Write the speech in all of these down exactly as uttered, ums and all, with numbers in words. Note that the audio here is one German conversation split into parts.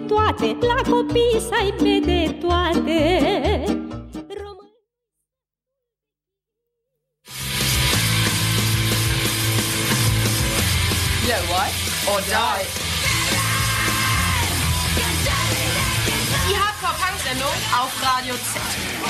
toate, la copii să aibă de toate. Yeah, what? Or die. Die Hardcore-Punk-Sendung auf Radio Z.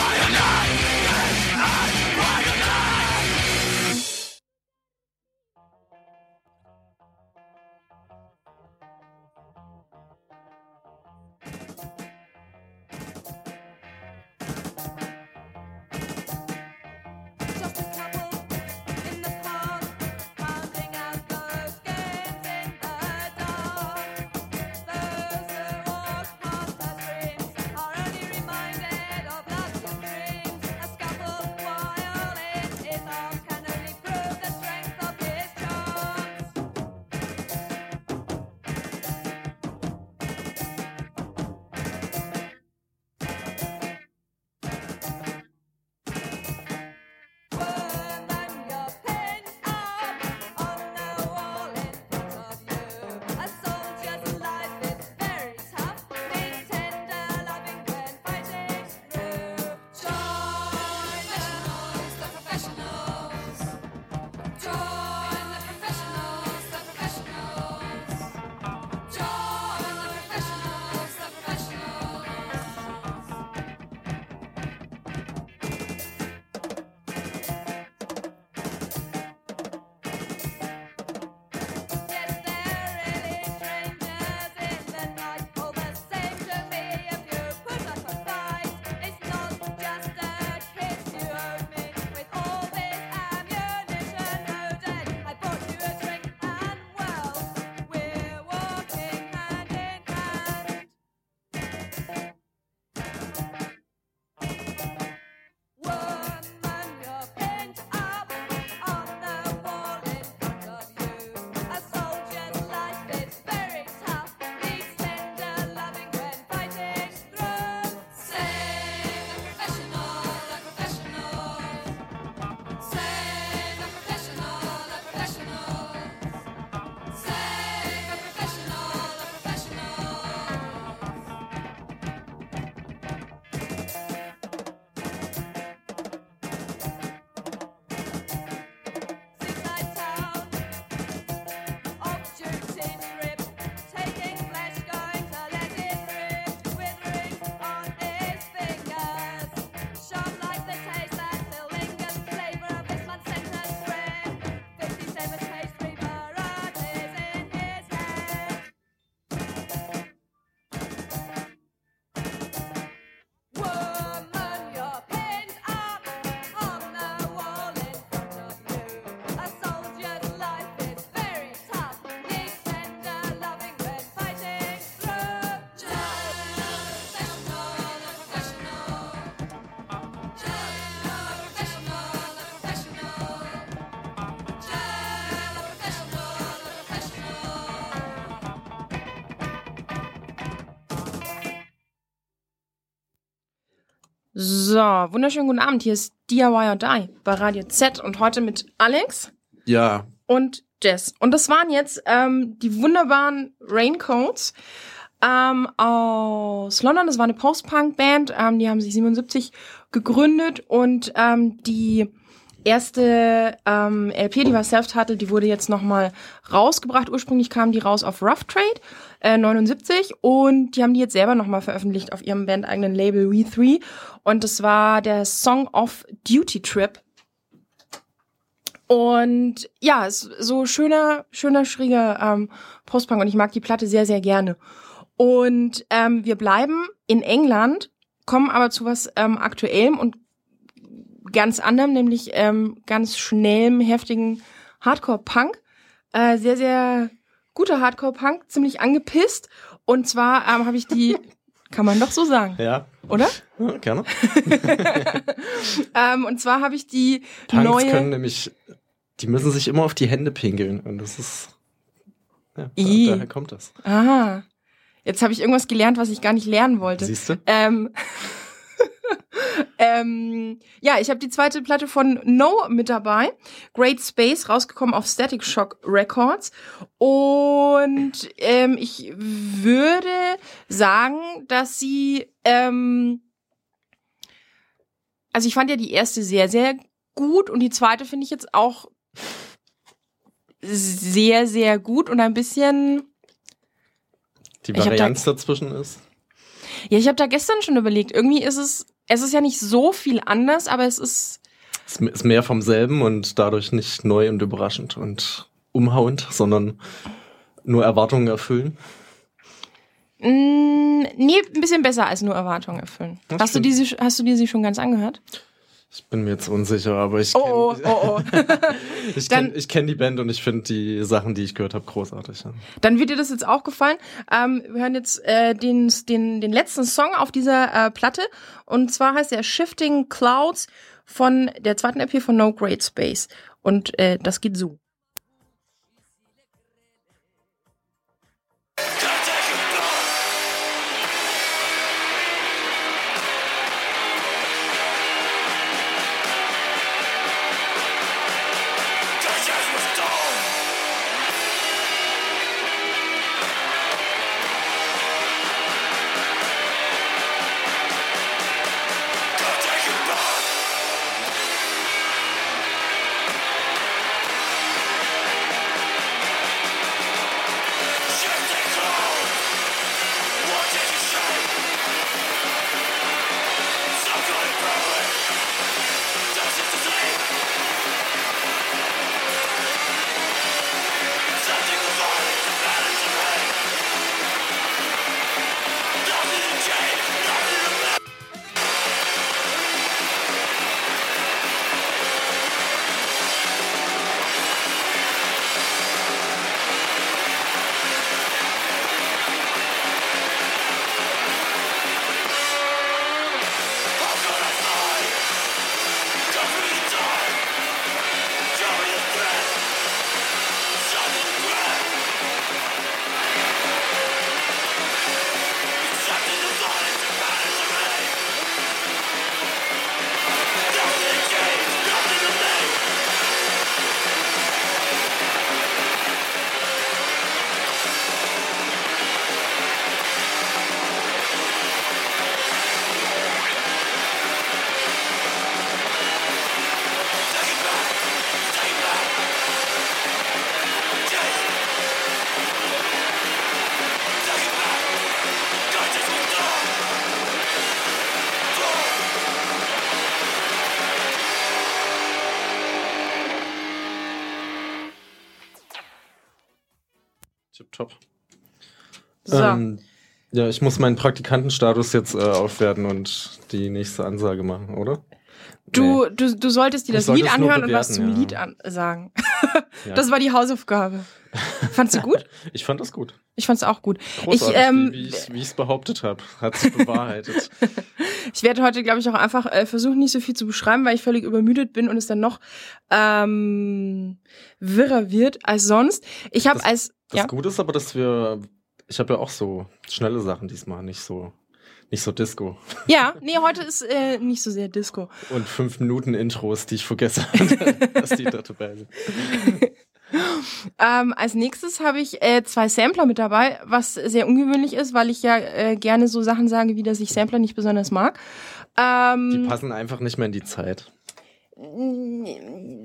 So, wunderschönen guten Abend. Hier ist D I Y or Die bei Radio Z und heute mit Alex. Ja. Und Jess. Und das waren jetzt ähm, die wunderbaren Raincoats ähm, aus London. Das war eine Post-Punk-Band. Ähm, die haben sich siebenundsiebzig gegründet und ähm, die erste ähm, L P, die war self-titled, die wurde jetzt nochmal rausgebracht. Ursprünglich kam die raus auf Rough Trade äh, neunundsiebzig und die haben die jetzt selber nochmal veröffentlicht auf ihrem bandeigenen Label We Three und das war der Song of Duty Trip. Und ja, es ist so schöner, schöner, schräger ähm, Postpunk und ich mag die Platte sehr, sehr gerne. Und ähm, wir bleiben in England, kommen aber zu was ähm, Aktuellem und ganz anderem, nämlich ähm, ganz schnellem, heftigen Hardcore-Punk. Äh, sehr, sehr guter Hardcore-Punk, ziemlich angepisst. Und zwar ähm, habe ich die, kann man doch so sagen. Ja. Oder? Ja, gerne. ähm, und zwar habe ich die Punks neue... können nämlich, die müssen sich immer auf die Hände pinkeln. Und das ist, ja, da, daher kommt das. Aha. Jetzt habe ich irgendwas gelernt, was ich gar nicht lernen wollte. Siehst du? Ähm, ähm, ja, ich habe die zweite Platte von No mit dabei. Great Space, rausgekommen auf Static Shock Records. Und ähm, ich würde sagen, dass sie... Ähm, also ich fand ja die erste sehr, sehr gut und die zweite finde ich jetzt auch sehr, sehr gut und ein bisschen... Die Varianz da, dazwischen ist? Ja, ich habe da gestern schon überlegt. Irgendwie ist es, es ist ja nicht so viel anders, aber es ist... Es ist mehr vom selben und dadurch nicht neu und überraschend und umhauend, sondern nur Erwartungen erfüllen. Mm, nee, ein bisschen besser als nur Erwartungen erfüllen. Hast du, diese, hast du dir sie schon ganz angehört? Ich bin mir jetzt unsicher, aber ich oh, kenne oh, oh, oh. ich kenn, ich kenn die Band und ich finde die Sachen, die ich gehört habe, großartig. Ja. Dann wird dir das jetzt auch gefallen. Ähm, wir hören jetzt äh, den, den, den letzten Song auf dieser äh, Platte und zwar heißt der Shifting Clouds von der zweiten E P von No Great Space und äh, das geht so. Top. So. Ähm, ja, ich muss meinen Praktikantenstatus jetzt äh, aufwerten und die nächste Ansage machen, oder? Du, Nee. du, du solltest dir das Ich Lied sollte es nur anhören und was zum bewerten, Lied ja. an sagen. Ja. Das war die Hausaufgabe. Fandst du gut? Ich fand das gut. Ich fand's auch gut. Großartig, ich, ähm, wie, wie ich es behauptet habe. Hat sich bewahrheitet. Ich werde heute, glaube ich, auch einfach äh, versuchen, nicht so viel zu beschreiben, weil ich völlig übermüdet bin und es dann noch ähm, wirrer wird als sonst. Ich habe als... Das ja? Gute ist aber, dass wir... Ich habe ja auch so schnelle Sachen diesmal, nicht so... Nicht so Disco. Ja, nee, heute ist äh, nicht so sehr Disco. Und fünf Minuten Intros, die ich vergesse, dass die da dabei sind. ähm, als nächstes habe ich äh, zwei Sampler mit dabei, was sehr ungewöhnlich ist, weil ich ja äh, gerne so Sachen sage, wie dass ich Sampler nicht besonders mag. Ähm, die passen einfach nicht mehr in die Zeit. Nee,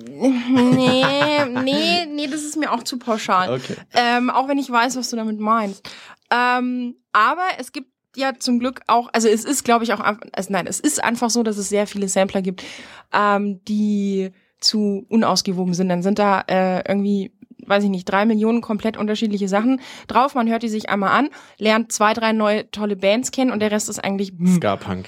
nee, nee, das ist mir auch zu pauschal. Okay. Ähm, auch wenn ich weiß, was du damit meinst. Ähm, aber es gibt ja zum Glück auch, also es ist, glaube ich, auch, also nein, es ist einfach so, dass es sehr viele Sampler gibt, ähm, die zu unausgewogen sind. Dann sind da äh, irgendwie, weiß ich nicht, drei Millionen komplett unterschiedliche Sachen drauf. Man hört die sich einmal an, lernt zwei, drei neue tolle Bands kennen und der Rest ist eigentlich Ska-Punk.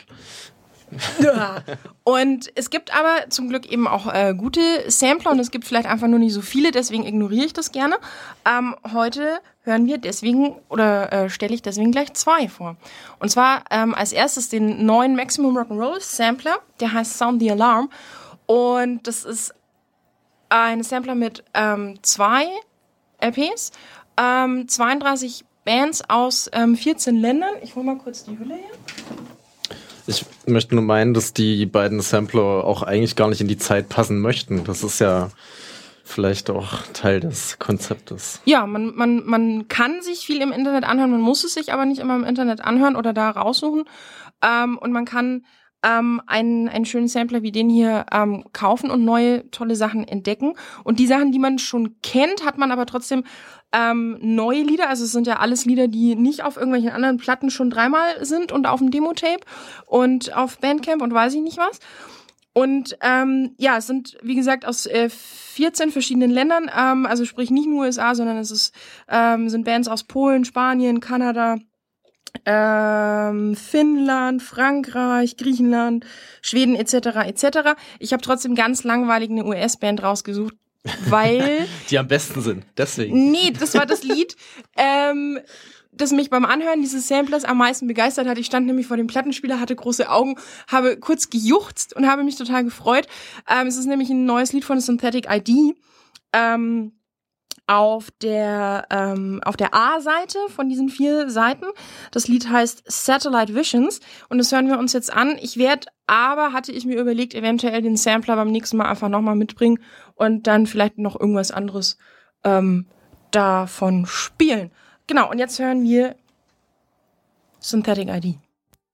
Und es gibt aber zum Glück eben auch äh, gute Sampler und es gibt vielleicht einfach nur nicht so viele, deswegen ignoriere ich das gerne. Ähm, heute hören wir deswegen oder äh, stelle ich deswegen gleich zwei vor. Und zwar ähm, als erstes den neuen Maximum Rock'n'Roll Sampler, der heißt Sound the Alarm und das ist ein Sampler mit ähm, zwei L Ps, ähm, zweiunddreißig Bands aus ähm, vierzehn Ländern. Ich hole mal kurz die Hülle her. Ich möchte nur meinen, dass die beiden Sampler auch eigentlich gar nicht in die Zeit passen möchten. Das ist ja vielleicht auch Teil des Konzeptes. Ja, man, man, man kann sich viel im Internet anhören, man muss es sich aber nicht immer im Internet anhören oder da raussuchen. Ähm, und man kann ähm, einen, einen schönen Sampler wie den hier ähm, kaufen und neue tolle Sachen entdecken. Und die Sachen, die man schon kennt, hat man aber trotzdem ähm, neue Lieder. Also es sind ja alles Lieder, die nicht auf irgendwelchen anderen Platten schon dreimal sind und auf dem Demo-Tape und auf Bandcamp und weiß ich nicht was. Und ähm, ja, es sind, wie gesagt, aus äh, vierzehn verschiedenen Ländern, ähm, also sprich nicht nur U S A, sondern es ist, ähm, sind Bands aus Polen, Spanien, Kanada, ähm, Finnland, Frankreich, Griechenland, Schweden et cetera et cetera. Ich habe trotzdem ganz langweilig eine U S-Band rausgesucht, weil... Die am besten sind, deswegen. Nee, das war das Lied, ähm... das mich beim Anhören dieses Samplers am meisten begeistert hat. Ich stand nämlich vor dem Plattenspieler, hatte große Augen, habe kurz gejuchzt und habe mich total gefreut. Ähm, es ist nämlich ein neues Lied von Synthetic I D ähm, auf der ähm, auf der A-Seite von diesen vier Seiten. Das Lied heißt Satellite Visions und das hören wir uns jetzt an. Ich werde aber, hatte ich mir überlegt, eventuell den Sampler beim nächsten Mal einfach nochmal mitbringen und dann vielleicht noch irgendwas anderes ähm, davon spielen. Genau, und jetzt hören wir Synthetic I D.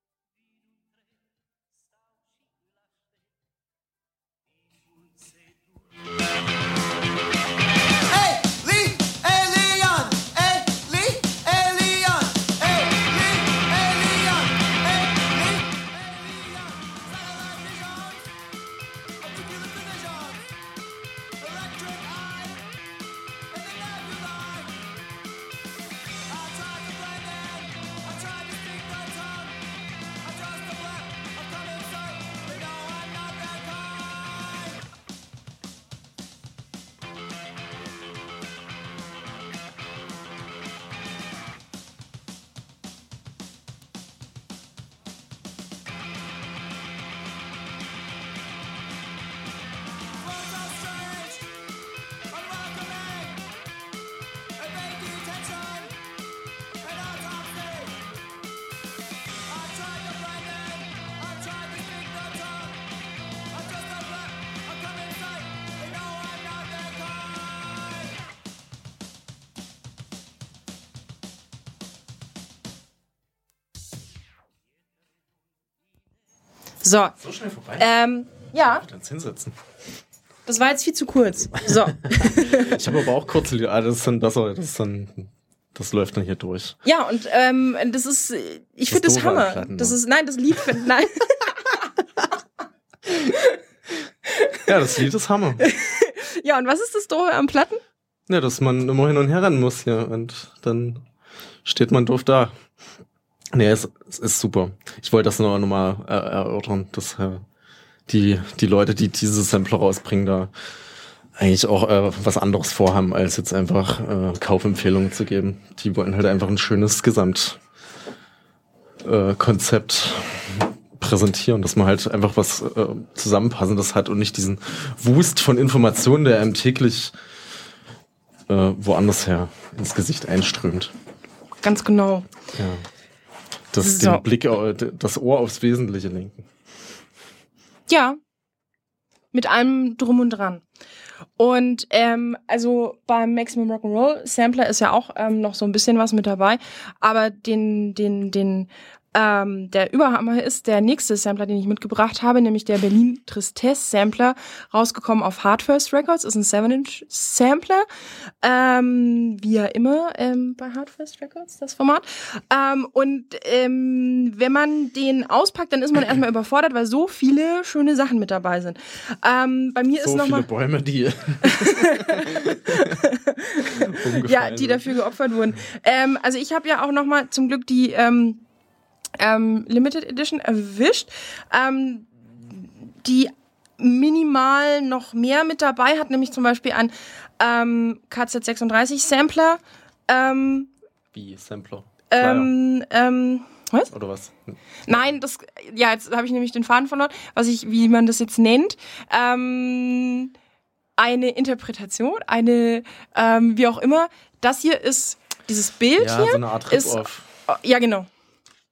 So. So schnell vorbei? Ähm, ja. Dann hinsetzen. Das war jetzt viel zu kurz. So. Ich habe aber auch kurze Lieder. Ah, das ist dann besser. Das ist dann, das läuft dann hier durch. Ja, und ähm, das ist, ich finde das Hammer. Platten, das ne? ist, nein, das Lied, find, nein. Ja, das Lied ist Hammer. Ja, und was ist das Doofe am Platten? Ja, dass man immer hin und her rennen muss hier und dann steht man doof da. Nee, es, es ist super. Ich wollte das noch, noch mal äh, erörtern, dass äh, die die Leute, die diese Sampler rausbringen, da eigentlich auch äh, was anderes vorhaben, als jetzt einfach äh, Kaufempfehlungen zu geben. Die wollen halt einfach ein schönes Gesamtkonzept äh, präsentieren, dass man halt einfach was äh, Zusammenpassendes hat und nicht diesen Wust von Informationen, der einem täglich äh, woanders her ins Gesicht einströmt. Ganz genau. Ja. Das, So. Den Blick, au- das Ohr aufs Wesentliche lenken. Ja. Mit allem drum und dran. Und ähm, also beim Maximum Rock'n'Roll Sampler ist ja auch ähm, noch so ein bisschen was mit dabei, aber den den den ähm, der Überhammer ist der nächste Sampler, den ich mitgebracht habe, nämlich der Berlin Tristesse Sampler, rausgekommen auf Hard First Records, ist ein seven inch Sampler, ähm, wie ja immer ähm, bei Hard First Records, das Format. Ähm, und ähm, wenn man den auspackt, dann ist man erstmal überfordert, weil so viele schöne Sachen mit dabei sind. Ähm, bei mir So ist noch viele mal Bäume, die ja, die dafür geopfert wurden. Ähm, also ich habe ja auch noch mal zum Glück die ähm, ähm, Limited Edition erwischt, ähm, die minimal noch mehr mit dabei hat, nämlich zum Beispiel ein ähm, K Z sechsunddreißig Sampler. Ähm, Wie Sampler? ähm, ähm, was? Oder was? Nein, das, ja, jetzt habe ich nämlich den Faden verloren, was ich, wie man das jetzt nennt. Ähm, eine Interpretation, eine, ähm, wie auch immer. Das hier ist, dieses Bild Ja, hier so eine Art ist, Rip-Off. ja, genau.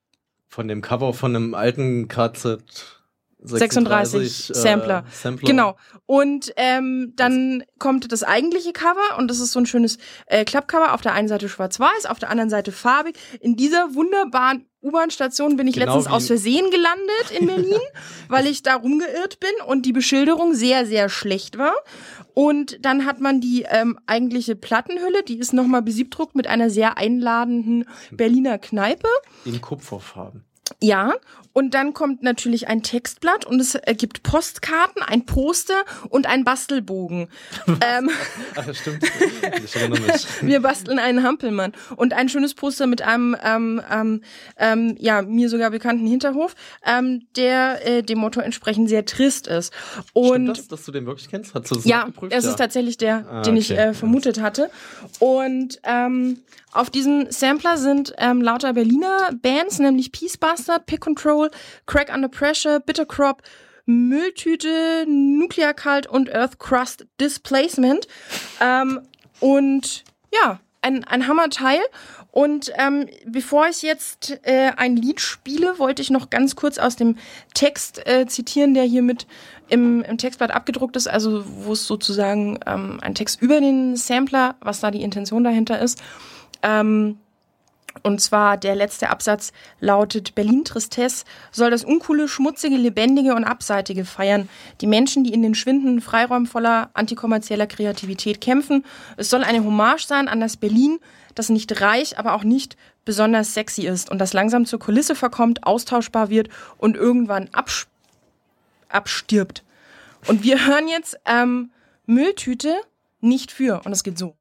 Von dem Cover von einem alten K Z sechsunddreißig äh, Sampler. Sampler. Genau. Und ähm, dann kommt das eigentliche Cover und das ist so ein schönes äh, Klappcover. Auf der einen Seite schwarz-weiß, auf der anderen Seite farbig. In dieser wunderbaren U-Bahn-Station bin ich Genau letztens wie- aus Versehen gelandet in Berlin, weil ich da rumgeirrt bin und die Beschilderung sehr, sehr schlecht war. Und dann hat man die ähm, eigentliche Plattenhülle, die ist nochmal besiebdruckt mit einer sehr einladenden Berliner Kneipe. In Kupferfarben. Ja, und dann kommt natürlich ein Textblatt und es äh, gibt Postkarten, ein Poster und ein Bastelbogen. ähm, Ach ja, stimmt. Ich erinnere mich. wir basteln einen Hampelmann und ein schönes Poster mit einem ähm, ähm, ähm, ja mir sogar bekannten Hinterhof, ähm, der äh, dem Motto entsprechend sehr trist ist. Und Stimmt das, dass du den wirklich kennst? Hast du das ja, nachgeprüft? es Ja. ist tatsächlich der, Ah, den ich okay. äh, vermutet hatte. Und ähm, auf diesem Sampler sind ähm, lauter Berliner Bands, nämlich Peace Bastard, Pick Control, Crack Under Pressure, Bitter Crop, Mülltüte, Nuclear Cult und Earth Crust Displacement. Ähm, und ja, ein, ein Hammerteil. Und ähm, bevor ich jetzt äh, ein Lied spiele, wollte ich noch ganz kurz aus dem Text äh, zitieren, der hier mit im, im Textblatt abgedruckt ist, also wo es sozusagen ähm, ein Text über den Sampler, was da die Intention dahinter ist. Ähm, und zwar der letzte Absatz lautet: Berlin Tristesse soll das uncoole, schmutzige, lebendige und abseitige feiern. Die Menschen, die in den schwindenden Freiräumen voller antikommerzieller Kreativität kämpfen. Es soll eine Hommage sein an das Berlin, das nicht reich, aber auch nicht besonders sexy ist und das langsam zur Kulisse verkommt, austauschbar wird und irgendwann abs- abstirbt. Und wir hören jetzt ähm, Mülltüte, nicht für. Und es geht so.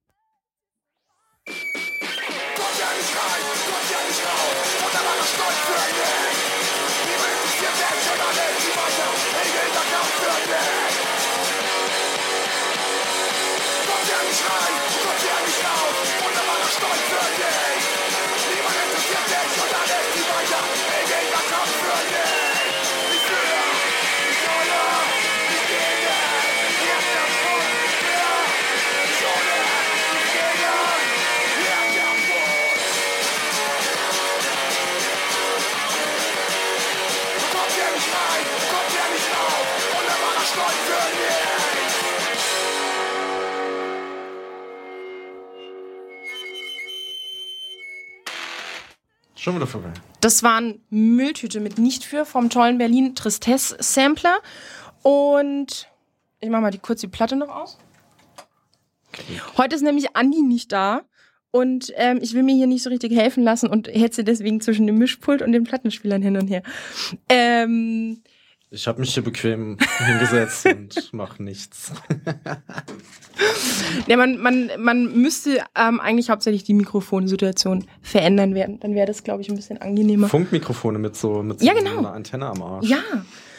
Schon wieder vorbei. Das waren Mülltüte mit Nicht für vom tollen Berlin Tristesse Sampler. Und ich mach mal die, kurz die Platte noch aus. Okay. Heute ist nämlich Andi nicht da. Und ähm, ich will mir hier nicht so richtig helfen lassen und hetze deswegen zwischen dem Mischpult und den Plattenspielern hin und her. Ähm, Ich habe mich hier bequem hingesetzt und mache nichts. ja, man, man, man müsste ähm, eigentlich hauptsächlich die Mikrofonsituation verändern werden. Dann wäre das, glaube ich, ein bisschen angenehmer. Funkmikrofone mit so, mit so Ja, genau. einer Antenne am Arsch. Ja.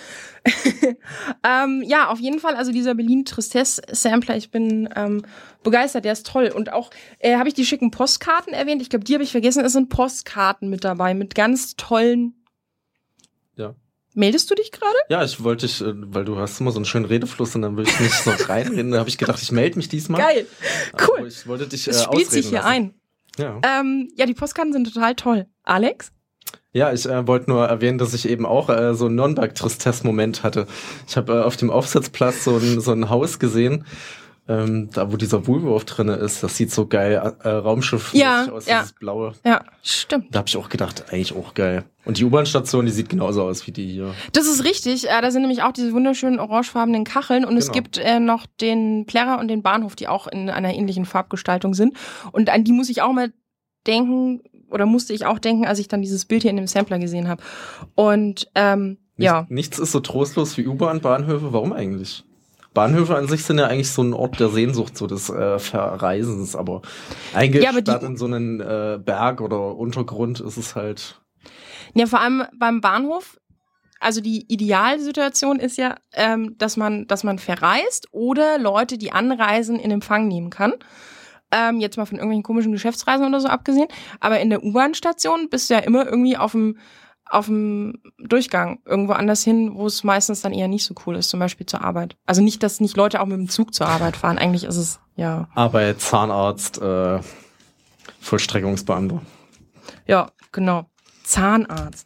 ähm, ja, auf jeden Fall, also dieser Berlin Tristesse Sampler, ich bin ähm, begeistert, der ist toll. Und auch, äh, habe ich die schicken Postkarten erwähnt? Ich glaube, die habe ich vergessen. Es sind Postkarten mit dabei, mit ganz tollen... Ja. Meldest du dich gerade? Ja, ich wollte dich, äh, weil du hast immer so einen schönen Redefluss und dann will ich nicht so reinreden. Da habe ich gedacht, ich melde mich diesmal. Geil, Aber cool. ich wollte dich äh, Es spielt ausreden sich hier lassen. ein. Ja. Ähm, ja, die Postkarten sind total toll. Alex? Ja, ich äh, wollte nur erwähnen, dass ich eben auch äh, so einen Nürnberg-Tristesse-Moment hatte. Ich habe äh, auf dem Aufsatzplatz so ein, so ein Haus gesehen, ähm, da wo dieser Woolworth drinne ist. Das sieht so geil äh, Raumschiff Ja, aus, ja. dieses blaue. Ja, stimmt. Da habe ich auch gedacht, eigentlich auch geil. Und die U-Bahn-Station, die sieht genauso aus wie die hier. Das ist richtig. Äh, da sind nämlich auch diese wunderschönen orangefarbenen Kacheln und es Genau. gibt äh, noch den Plärrer und den Bahnhof, die auch in einer ähnlichen Farbgestaltung sind. Und an die muss ich auch mal denken, oder musste ich auch denken, als ich dann dieses Bild hier in dem Sampler gesehen habe. Und ähm, Nicht, ja. Nichts ist so trostlos wie U-Bahn-Bahnhöfe. Warum eigentlich? Bahnhöfe an sich sind ja eigentlich so ein Ort der Sehnsucht, so des äh, Verreisens, aber eingesperrt Ja, aber die- in so einen äh, Berg oder Untergrund ist es halt. Ja, vor allem beim Bahnhof, also die Idealsituation ist ja, ähm, dass man, dass man verreist oder Leute, die anreisen, in Empfang nehmen kann. Ähm, jetzt mal von irgendwelchen komischen Geschäftsreisen oder so abgesehen. Aber in der U-Bahn-Station bist du ja immer irgendwie auf dem auf dem Durchgang irgendwo anders hin, wo es meistens dann eher nicht so cool ist, zum Beispiel zur Arbeit. Also nicht, dass nicht Leute auch mit dem Zug zur Arbeit fahren. Eigentlich ist es, ja. Arbeit, Zahnarzt, äh, Vollstreckungsbeamter. Ja, genau. Zahnarzt.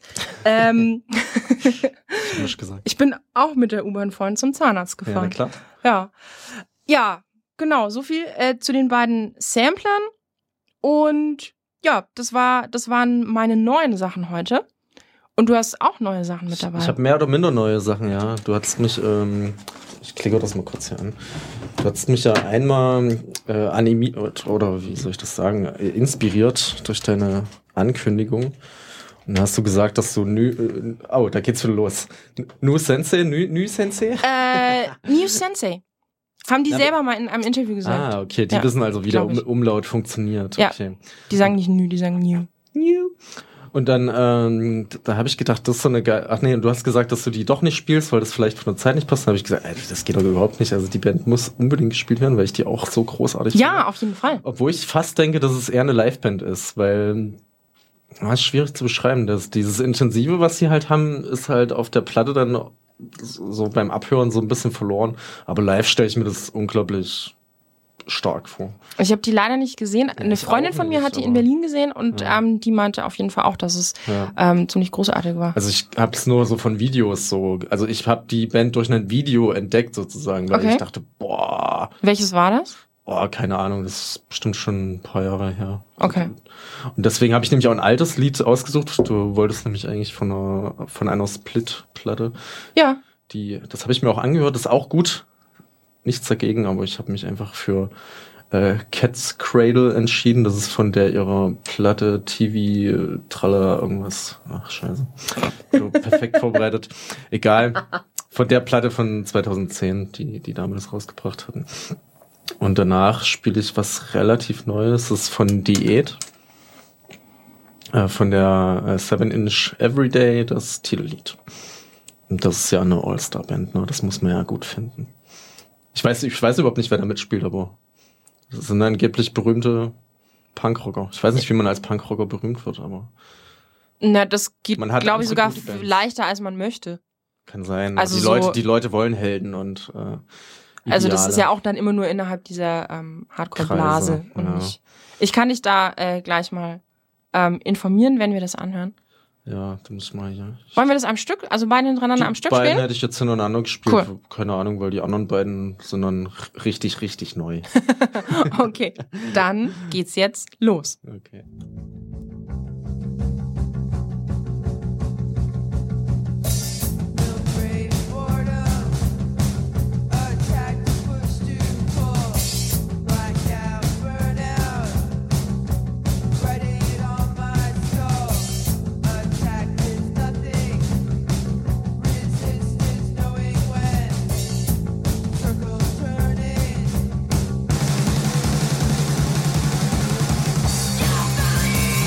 ähm, Chemisch gesagt. ich bin auch mit der U-Bahn vorhin zum Zahnarzt Ja, gefahren. na klar. Ja, ja, genau, so viel äh, zu den beiden Samplern. Und ja, das war, das waren meine neuen Sachen heute. Und du hast auch neue Sachen mit dabei. Ich habe mehr oder minder neue Sachen, ja. Du hattest mich, ähm, ich klicke das mal kurz hier an. Du hattest mich ja einmal äh, animiert, oder wie soll ich das sagen, äh, inspiriert durch deine Ankündigung. Und dann hast du gesagt, dass du Nü, äh, oh, da geht's wieder los. Nu Sensei, Nü, Nü Sensei? Äh, New Sensei. Haben die Ja, selber mal in einem Interview gesagt. Ah, okay, die Ja, wissen also, wie der glaub um, ich. Umlaut funktioniert. Ja. Okay. Die sagen nicht New, die sagen New. New. Und dann, ähm, da habe ich gedacht, das ist so eine geile. Ach nee, und du hast gesagt, dass du die doch nicht spielst, weil das vielleicht von der Zeit nicht passt. Dann habe ich gesagt, ey, das geht doch überhaupt nicht. Also die Band muss unbedingt gespielt werden, weil ich die auch so großartig Ja, finde. auf jeden Fall. Obwohl ich fast denke, dass es eher eine Liveband ist, weil das ist schwierig zu beschreiben. Das, dieses Intensive, was sie halt haben, ist halt auf der Platte dann so beim Abhören so ein bisschen verloren. Aber live stelle ich mir das unglaublich stark vor. Ich habe die leider nicht gesehen. Eine ich Freundin auch von mir nicht, hat die in aber- Berlin gesehen und Ja. ähm, die meinte auf jeden Fall auch, dass es Ja. ähm, ziemlich großartig war. Also ich habe es nur so von Videos so, also ich habe die Band durch ein Video entdeckt sozusagen, weil Okay. ich dachte, boah, Welches war das? boah, keine Ahnung, das ist bestimmt schon ein paar Jahre her. Okay. Und deswegen habe ich nämlich auch ein altes Lied ausgesucht. Du wolltest nämlich eigentlich von einer, von einer Split-Platte. Ja. Die, das habe ich mir auch angehört, das ist auch gut. Nichts dagegen, aber ich habe mich einfach für äh, Cat's Cradle entschieden. Das ist von der ihrer Platte T V Tralla irgendwas. Ach, scheiße. So perfekt vorbereitet. Egal. Von der Platte von zweitausendzehn, die die damals rausgebracht hatten. Und danach spiele ich was relativ Neues. Das ist von Diät. Äh, von der äh, Seven Inch Everyday, das Titellied. Und das ist ja eine All-Star-Band, ne? Das muss man ja gut finden. Ich weiß, ich weiß überhaupt nicht, wer da mitspielt, aber das sind angeblich berühmte Punkrocker. Ich weiß nicht, wie man als Punkrocker berühmt wird, aber Na, das geht, Man hat glaube ich, andere sogar gute Bands. leichter, als man möchte. kann sein. Also die so- Leute, die Leute wollen Helden und äh, Also das ist Ideale. ja auch dann immer nur innerhalb dieser ähm, Hardcore-Blase. Kreise, Und ja. ich, ich kann dich da äh, gleich mal ähm, informieren, wenn wir das anhören. Ja, da muss ich mal hier. Wollen wir das am Stück, also beide hintereinander Die am Stück beiden spielen? hätte ich jetzt hintereinander gespielt. Cool. Keine Ahnung, weil die anderen beiden sind dann richtig, richtig neu. Okay, dann geht's jetzt los. Okay. Turning.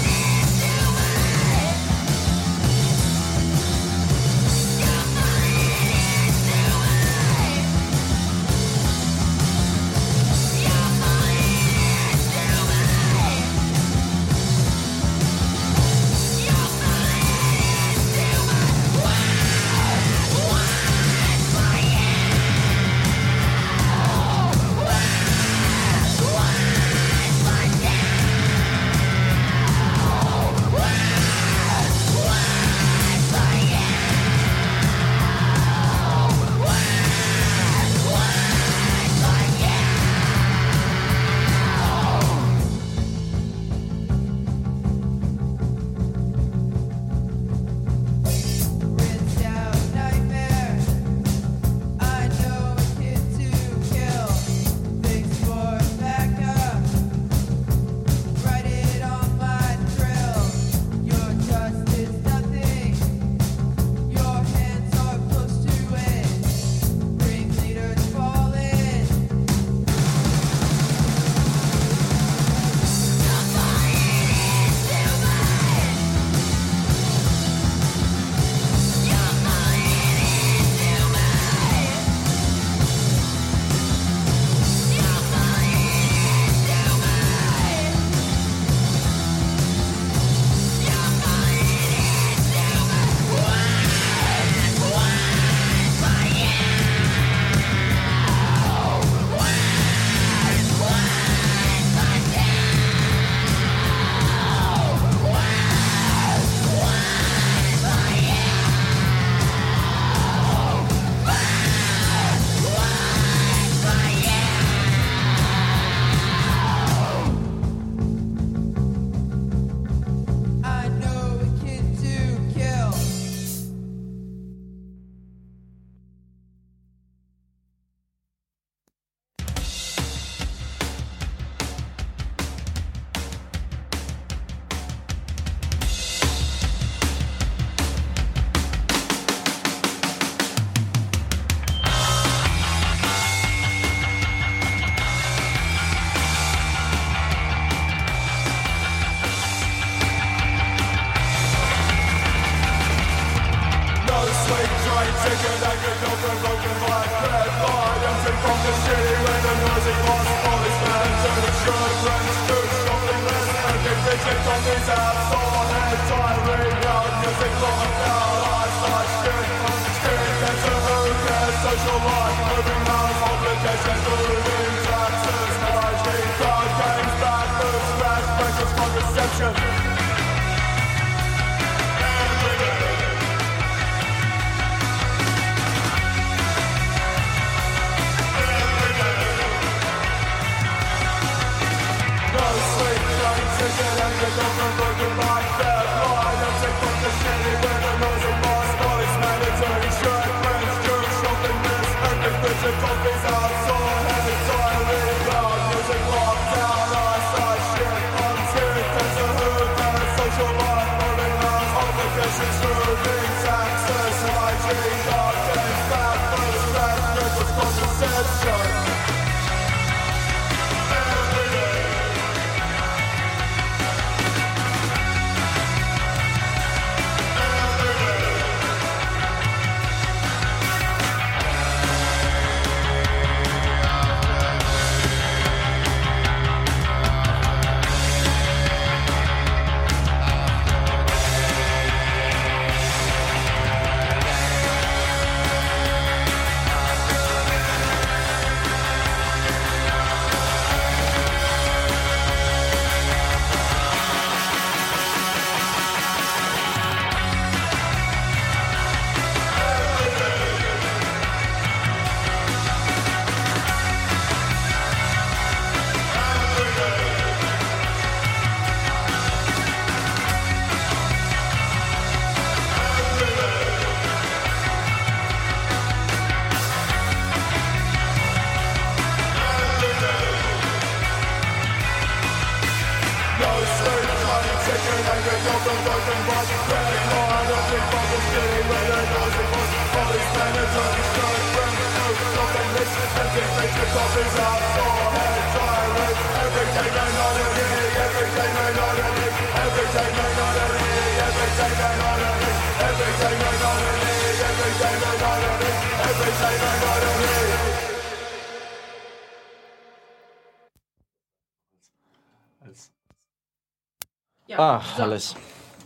Ja, ah, so. herrlich.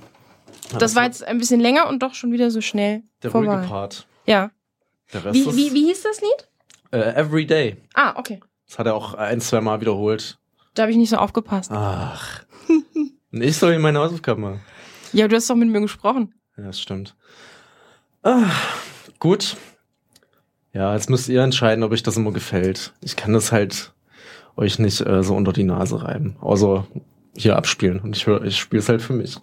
Das war jetzt ein bisschen länger und doch schon wieder so schnell der vorbei. ruhige Part. Ja. Der Rest Wie, ist, wie, wie hieß das Lied? Äh, Every Day. Ah, okay. Das hat er auch ein, zwei Mal wiederholt. Da habe ich nicht so aufgepasst. Ach. Ich soll ihm meine Hausaufgaben machen. Ja, du hast doch mit mir gesprochen. Ja, das stimmt. Ah, gut. Ja, jetzt müsst ihr entscheiden, ob euch das immer gefällt. Ich kann das halt euch nicht äh, so unter die Nase reiben. Außer hier abspielen. Und ich, ich spiele es halt für mich.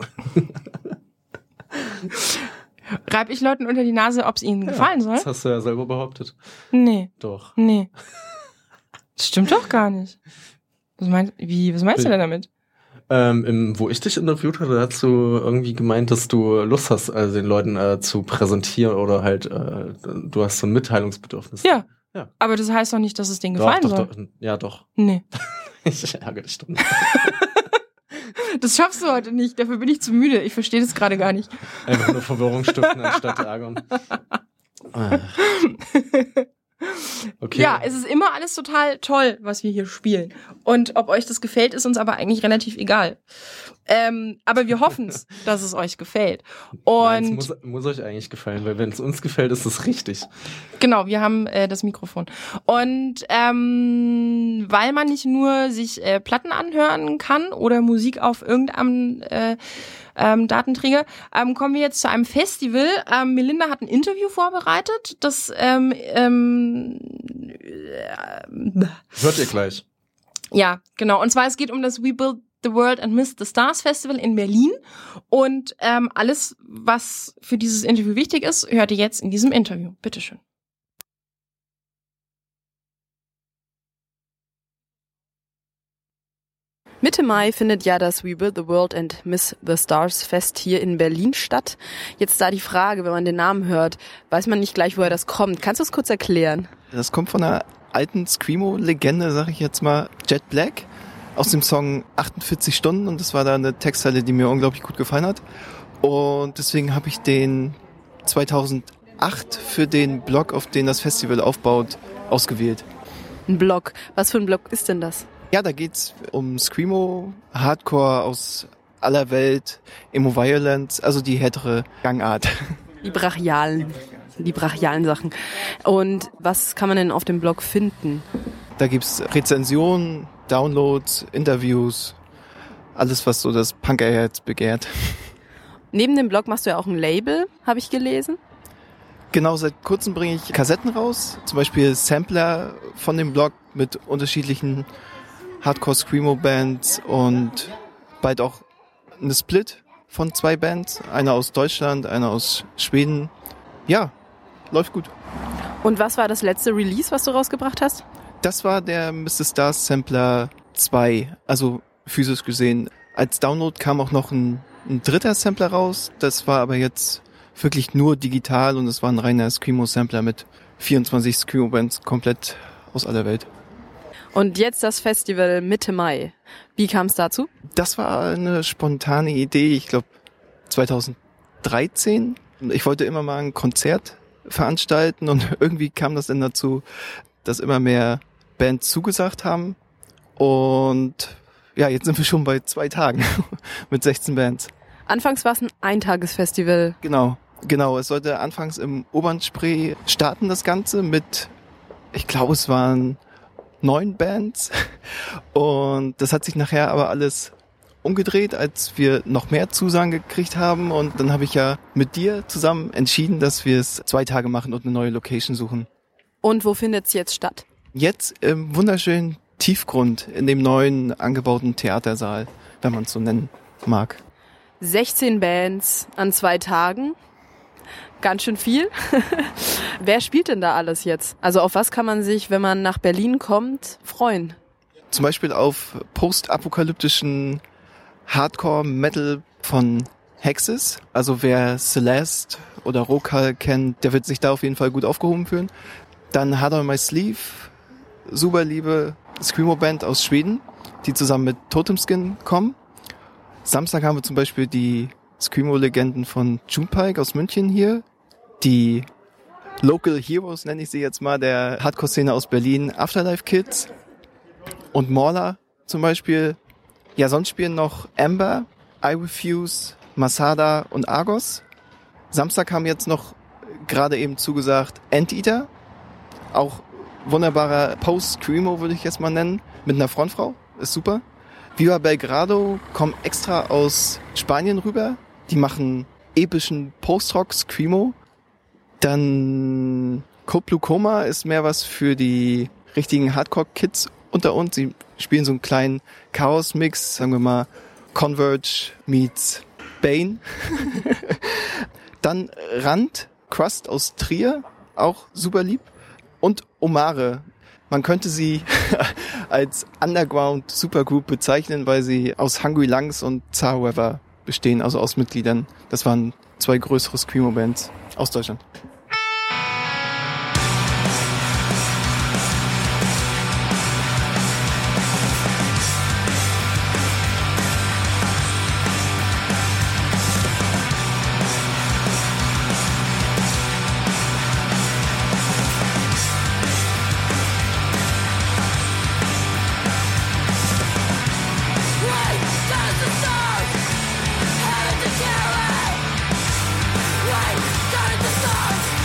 Reib ich Leuten unter die Nase, ob es ihnen Ja, gefallen soll? Das hast du ja selber behauptet. Nee, Doch. nee. Das stimmt doch gar nicht. Was meinst, wie, was meinst du denn damit? Ähm, im, wo ich dich interviewt hatte, hast du irgendwie gemeint, dass du Lust hast, also den Leuten äh, zu präsentieren oder halt, äh, du hast so ein Mitteilungsbedürfnis. Ja. Ja. Aber das heißt doch nicht, dass es denen gefallen doch, doch, soll. doch, ja, doch. Nee. Ich ärgere dich doch nicht. Das schaffst du heute nicht. Dafür bin ich zu müde. Ich verstehe das gerade gar nicht. Einfach nur Verwirrung stiften anstatt ärgern. Ach. Okay. Ja, es ist immer alles total toll, was wir hier spielen. Und ob euch das gefällt, ist uns aber eigentlich relativ egal. Ähm, aber wir hoffen es, dass es euch gefällt. Und Nein, es muss, muss euch eigentlich gefallen, weil wenn es uns gefällt, ist es richtig. Genau, wir haben äh, das Mikrofon. Und ähm, weil man nicht nur sich äh, Platten anhören kann oder Musik auf irgendeinem äh, ähm, Datenträger, ähm, kommen wir jetzt zu einem Festival. Ähm, Melinda hat ein Interview vorbereitet, das ähm, ähm, äh, Hört ihr gleich. ja, genau. Und zwar es geht um das We Build the World and Miss the Stars Festival in Berlin. Und ähm, alles, was für dieses Interview wichtig ist, hört ihr jetzt in diesem Interview. Bitteschön. Mitte Mai findet ja das We Build the World and Miss the Stars Fest hier in Berlin statt. Jetzt da die Frage, wenn man den Namen hört, weiß man nicht gleich, woher das kommt. Kannst du es kurz erklären? Das kommt von einer alten Screamo-Legende, sag ich jetzt mal, Jet Black, aus dem Song achtundvierzig Stunden, und das war da eine Textzeile, die mir unglaublich gut gefallen hat. Und deswegen habe ich den zweitausendelf acht für den Blog, auf den das Festival aufbaut, ausgewählt. Ein Blog. Was für ein Blog ist denn das? Ja, da geht's um Screamo, Hardcore aus aller Welt, Emo-Violence, also die härtere Gangart. Die brachialen, die brachialen Sachen. Und was kann man denn auf dem Blog finden? Da gibt's Rezensionen, Downloads, Interviews, alles, was so das Punkerherz begehrt. Neben dem Blog machst du ja auch ein Label, habe ich gelesen. Genau, seit kurzem bringe ich Kassetten raus, zum Beispiel Sampler von dem Blog mit unterschiedlichen Hardcore-Screamo-Bands und bald auch eine Split von zwei Bands, einer aus Deutschland, einer aus Schweden. Ja, läuft gut. Und was war das letzte Release, was du rausgebracht hast? Das war der Mister Stars Sampler zwei, also physisch gesehen. Als Download kam auch noch ein, ein dritter Sampler raus, das war aber jetzt wirklich nur digital und es war ein reiner Screamo-Sampler mit vierundzwanzig Screamo-Bands komplett aus aller Welt. Und jetzt das Festival Mitte Mai. Wie kam es dazu? Das war eine spontane Idee, ich glaube zweitausenddreizehn. Ich wollte immer mal ein Konzert veranstalten und irgendwie kam das dann dazu, dass immer mehr Bands zugesagt haben. Und ja, jetzt sind wir schon bei zwei Tagen mit sechzehn Bands. Anfangs war es ein Eintagesfestival. Genau, genau. Es sollte anfangs im Obernspree starten, das Ganze, mit, ich glaube, es waren neun Bands. Und das hat sich nachher aber alles umgedreht, als wir noch mehr Zusagen gekriegt haben. Und dann habe ich ja mit dir zusammen entschieden, dass wir es zwei Tage machen und eine neue Location suchen. Und wo findet es jetzt statt? Jetzt im wunderschönen Tiefgrund, in dem neuen angebauten Theatersaal, wenn man es so nennen mag. sechzehn Bands an zwei Tagen. Ganz schön viel. Wer spielt denn da alles jetzt? Also auf was kann man sich, wenn man nach Berlin kommt, freuen? Zum Beispiel auf postapokalyptischen Hardcore-Metal von Hexes. Also wer Celeste oder Rokal kennt, der wird sich da auf jeden Fall gut aufgehoben fühlen. Dann Hard on My Sleeve, super liebe Screamo-Band aus Schweden, die zusammen mit Totemskin kommen. Samstag haben wir zum Beispiel die Screamo-Legenden von Junepike aus München hier. Die Local Heroes, nenne ich sie jetzt mal, der Hardcore-Szene aus Berlin, Afterlife Kids und Mauler zum Beispiel. Ja, sonst spielen noch Amber, I Refuse, Masada und Argos. Samstag haben jetzt noch gerade eben zugesagt Anteater, auch wunderbarer Post-Screamo würde ich jetzt mal nennen, mit einer Frontfrau, ist super. Viva Belgrado kommen extra aus Spanien rüber. Die machen epischen Post-Rock Screamo. Dann Code Blue Coma ist mehr was für die richtigen Hardcore-Kids unter uns. Sie spielen so einen kleinen Chaos-Mix, sagen wir mal Converge meets Bane. Dann Rand, Crust aus Trier, auch super lieb. Und Omare. Man könnte sie als Underground-Supergroup bezeichnen, weil sie aus Hungry Lungs und Zarweather bestehen, also aus Mitgliedern. Das waren zwei größere Screamo-Bands aus Deutschland. Wait, God, the stars!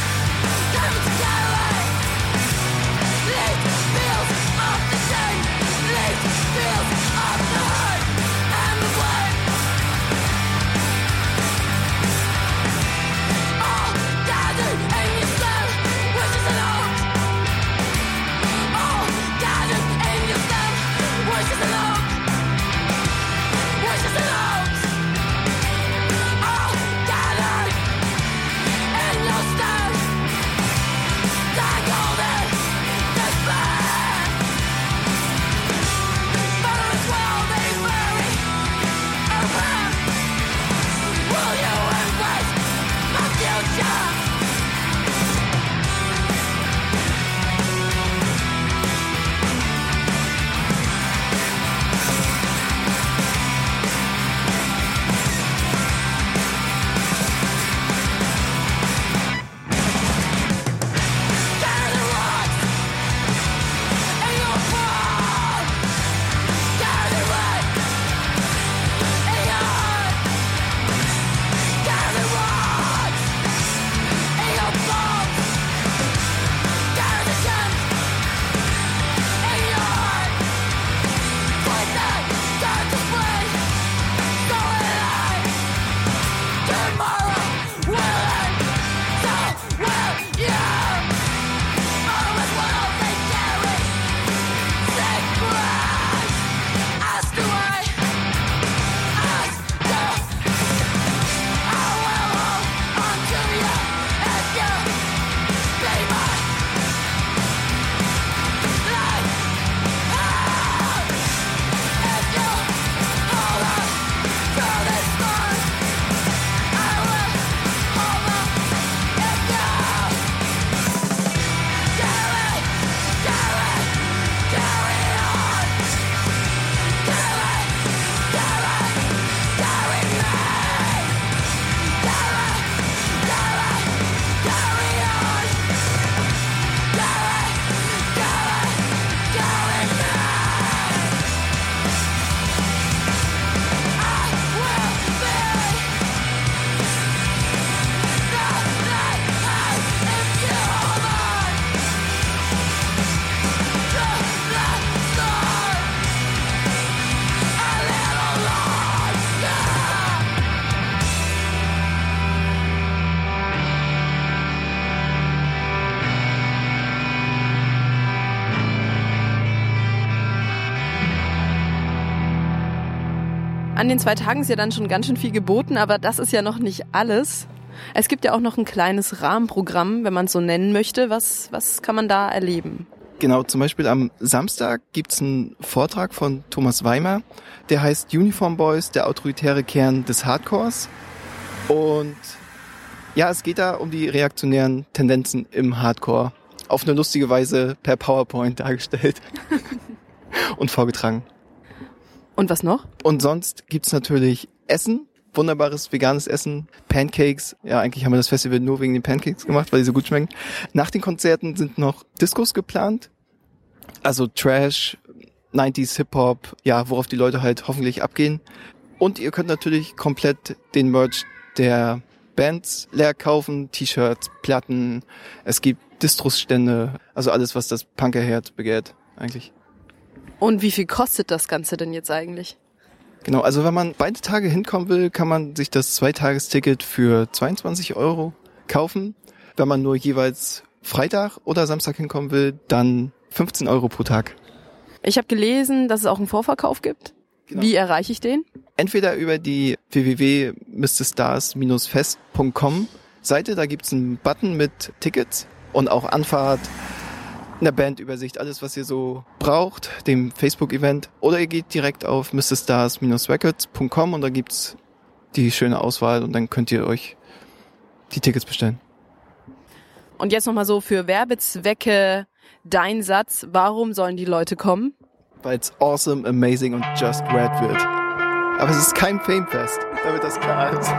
An den zwei Tagen ist ja dann schon ganz schön viel geboten, aber das ist ja noch nicht alles. Es gibt ja auch noch ein kleines Rahmenprogramm, wenn man es so nennen möchte. Was, was kann man da erleben? Genau, zum Beispiel am Samstag gibt's einen Vortrag von Thomas Weimer, der heißt Uniform Boys, der autoritäre Kern des Hardcores. Und ja, es geht da um die reaktionären Tendenzen im Hardcore. Auf eine lustige Weise per PowerPoint dargestellt und vorgetragen. Und was noch? Und sonst gibt's natürlich Essen, wunderbares veganes Essen, Pancakes. Ja, eigentlich haben wir das Festival nur wegen den Pancakes gemacht, weil die so gut schmecken. Nach den Konzerten sind noch Discos geplant. Also Trash, neunziger Hip-Hop, ja, worauf die Leute halt hoffentlich abgehen. Und ihr könnt natürlich komplett den Merch der Bands leer kaufen, T-Shirts, Platten. Es gibt Distros-Stände, also alles, was das Punkerherz begehrt, eigentlich. Und wie viel kostet das Ganze denn jetzt eigentlich? Genau, also wenn man beide Tage hinkommen will, kann man sich das Zweitagesticket für zweiundzwanzig Euro kaufen. Wenn man nur jeweils Freitag oder Samstag hinkommen will, dann fünfzehn Euro pro Tag. Ich habe gelesen, dass es auch einen Vorverkauf gibt. Genau. Wie erreiche ich den? Entweder über die w w w punkt mister stars dash fest punkt com Seite, da gibt's einen Button mit Tickets und auch Anfahrt, eine Bandübersicht, alles was ihr so braucht, dem Facebook-Event. Oder ihr geht direkt auf mister stars dash records punkt com und da gibt's die schöne Auswahl und dann könnt ihr euch die Tickets bestellen. Und jetzt nochmal so für Werbezwecke dein Satz, warum sollen die Leute kommen? Weil es awesome, amazing und just rad wird. Aber es ist kein Famefest, damit das klar ist.